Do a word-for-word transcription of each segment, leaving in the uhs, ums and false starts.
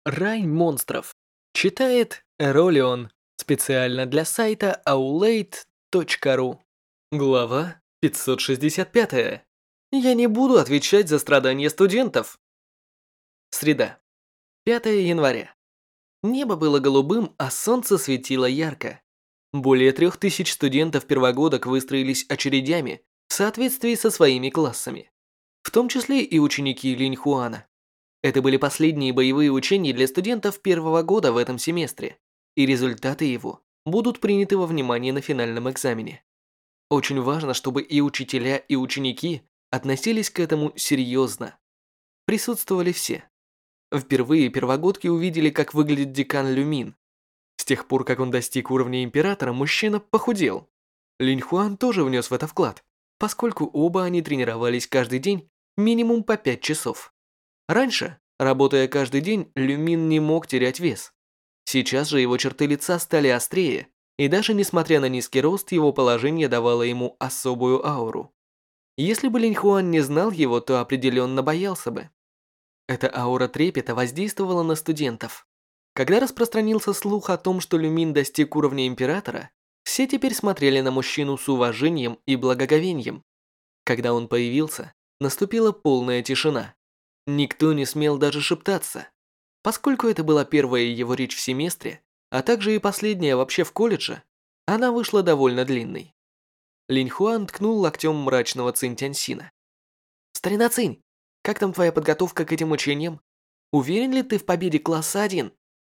Рай монстров. Читает Эролион. Специально для сайта аулейт точка ру. Глава пятьсот шестьдесят пять. Я не буду отвечать за страдания студентов. Среда. пятое января. Небо было голубым, а солнце светило ярко. Более трех тысяч студентов первогодок выстроились очередями в соответствии со своими классами, в том числе и ученики Линьхуана. Это были последние боевые учения для студентов первого года в этом семестре, и результаты его будут приняты во внимание на финальном экзамене. Очень важно, чтобы и учителя, и ученики относились к этому серьезно. Присутствовали все. Впервые первогодки увидели, как выглядит декан Люмин. С тех пор, как он достиг уровня императора, мужчина похудел. Линьхуан тоже внес в это вклад, поскольку оба они тренировались каждый день минимум по пять часов. Раньше, работая каждый день, Люмин не мог терять вес. Сейчас же его черты лица стали острее, и даже несмотря на низкий рост, его положение давало ему особую ауру. Если бы Линьхуан не знал его, то определенно боялся бы. Эта аура трепета воздействовала на студентов. Когда распространился слух о том, что Люмин достиг уровня императора, все теперь смотрели на мужчину с уважением и благоговением. Когда он появился, наступила полная тишина. Никто не смел даже шептаться. Поскольку это была первая его речь в семестре, а также и последняя вообще в колледже, она вышла довольно длинной. Линьхуан ткнул локтем мрачного Цинь Тяньсина. «Старина Цинь, как там твоя подготовка к этим учениям? Уверен ли ты в победе класса один?»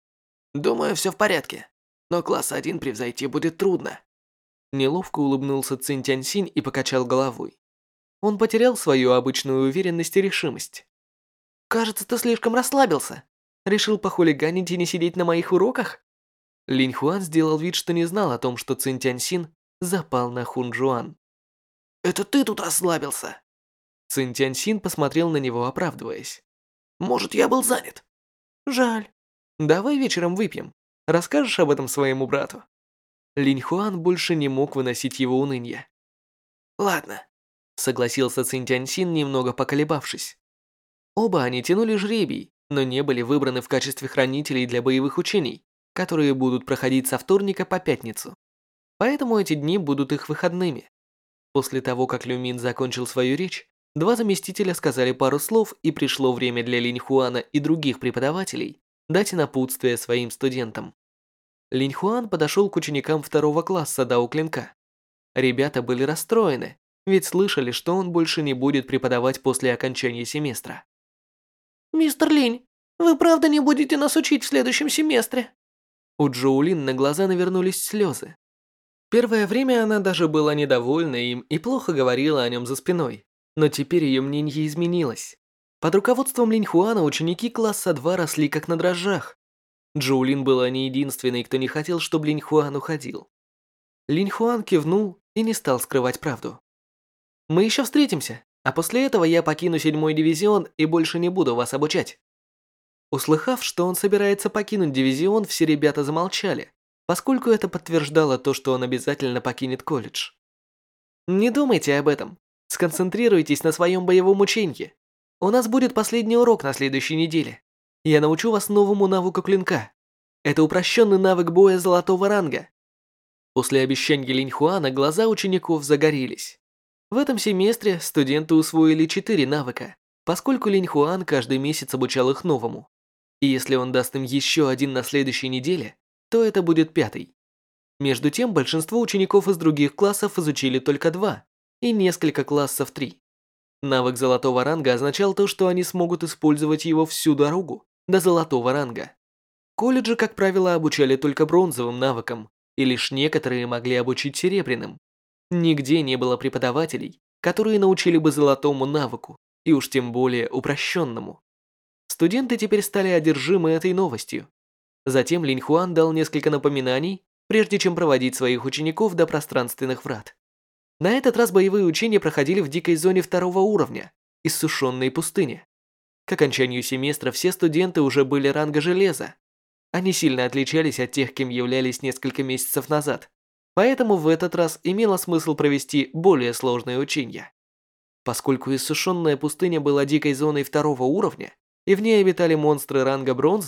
«Думаю, все в порядке, но класс один превзойти будет трудно». Неловко улыбнулся Цинь Тяньсин и покачал головой. Он потерял свою обычную уверенность и решимость. «Кажется, ты слишком расслабился. Решил похулиганить и не сидеть на моих уроках?» Линьхуан сделал вид, что не знал о том, что Цинь Тяньсин запал на Хунчжуан. «Это ты тут расслабился?» Цинь Тяньсин посмотрел на него, оправдываясь. «Может, я был занят?» «Жаль. Давай вечером выпьем. Расскажешь об этом своему брату?» Линьхуан больше не мог выносить его уныние. «Ладно», — согласился Цинь Тяньсин, немного поколебавшись. Оба они тянули жребий, но не были выбраны в качестве хранителей для боевых учений, которые будут проходить со вторника по пятницу. Поэтому эти дни будут их выходными. После того, как Люмин закончил свою речь, два заместителя сказали пару слов, и пришло время для Линьхуана и других преподавателей дать напутствие своим студентам. Линьхуан подошел к ученикам второго класса Дао Клинка. Ребята были расстроены, ведь слышали, что он больше не будет преподавать после окончания семестра. «Мистер Линь, вы правда не будете нас учить в следующем семестре?» У Джоулин на глаза навернулись слезы. Первое время она даже была недовольна им и плохо говорила о нем за спиной, но теперь ее мнение изменилось. Под руководством Линьхуана ученики класса два росли как на дрожжах. Джоулин была не единственной, кто не хотел, чтобы Линьхуан уходил. Линьхуан кивнул и не стал скрывать правду. «Мы еще встретимся, а после этого я покину седьмой дивизион и больше не буду вас обучать». Услыхав, что он собирается покинуть дивизион, все ребята замолчали, поскольку это подтверждало то, что он обязательно покинет колледж. «Не думайте об этом. Сконцентрируйтесь на своем боевом учении. У нас будет последний урок на следующей неделе. Я научу вас новому навыку клинка. Это упрощенный навык боя золотого ранга». После обещания Линьхуана глаза учеников загорелись. В этом семестре студенты усвоили четыре навыка, поскольку Линьхуан каждый месяц обучал их новому. И если он даст им еще один на следующей неделе, то это будет пятый. Между тем, большинство учеников из других классов изучили только два, и несколько классов три. Навык золотого ранга означал то, что они смогут использовать его всю дорогу до золотого ранга. Колледжи, как правило, обучали только бронзовым навыкам, и лишь некоторые могли обучить серебряным. Нигде не было преподавателей, которые научили бы золотому навыку, и уж тем более упрощенному. Студенты теперь стали одержимы этой новостью. Затем Линьхуан дал несколько напоминаний, прежде чем проводить своих учеников до пространственных врат. На этот раз боевые учения проходили в дикой зоне второго уровня, иссушенной пустыне. К окончанию семестра все студенты уже были ранга железа. Они сильно отличались от тех, кем являлись несколько месяцев назад, поэтому в этот раз имело смысл провести более сложные учения. Поскольку иссушенная пустыня была дикой зоной второго уровня, и в ней обитали монстры ранга бронзы,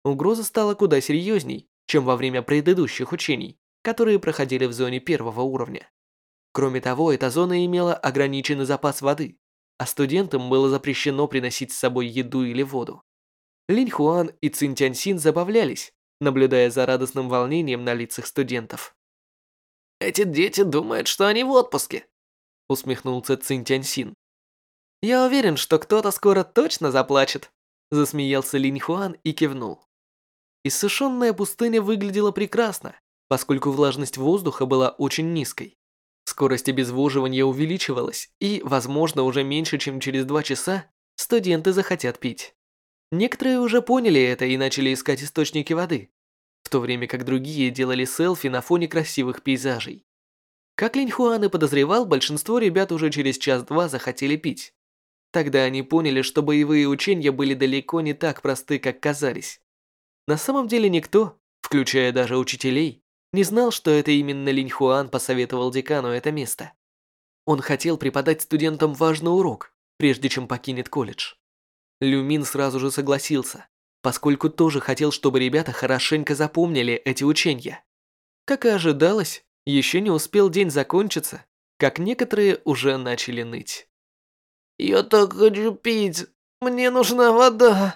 Угроза стала куда серьезней, чем во время предыдущих учений, которые проходили в зоне первого уровня. Кроме того, эта зона имела ограниченный запас воды, а студентам было запрещено приносить с собой еду или воду. Линь Хуан и Цин Тяньсин забавлялись, наблюдая за радостным волнением на лицах студентов. «Эти дети думают, что они в отпуске», усмехнулся Цин Тяньсин. «Я уверен, что кто-то скоро точно заплачет», засмеялся Линь Хуан и кивнул. Иссушенная пустыня выглядела прекрасно, поскольку влажность воздуха была очень низкой. Скорость обезвоживания увеличивалась, и, возможно, уже меньше, чем через два часа студенты захотят пить. Некоторые уже поняли это и начали искать источники воды, в то время как другие делали селфи на фоне красивых пейзажей. Как Линь Хуан и подозревал, большинство ребят уже через час-два захотели пить. Тогда они поняли, что боевые учения были далеко не так просты, как казались. На самом деле никто, включая даже учителей, не знал, что это именно Линь Хуан посоветовал декану это место. Он хотел преподать студентам важный урок, прежде чем покинет колледж. Лю Мин сразу же согласился, поскольку тоже хотел, чтобы ребята хорошенько запомнили эти учения. Как и ожидалось, еще не успел день закончиться, как некоторые уже начали ныть. «Я так хочу пить! Мне нужна вода!»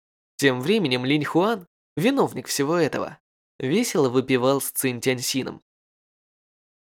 Тем временем Линь Хуан, виновник всего этого, весело выпивал с Цин Тяньсином.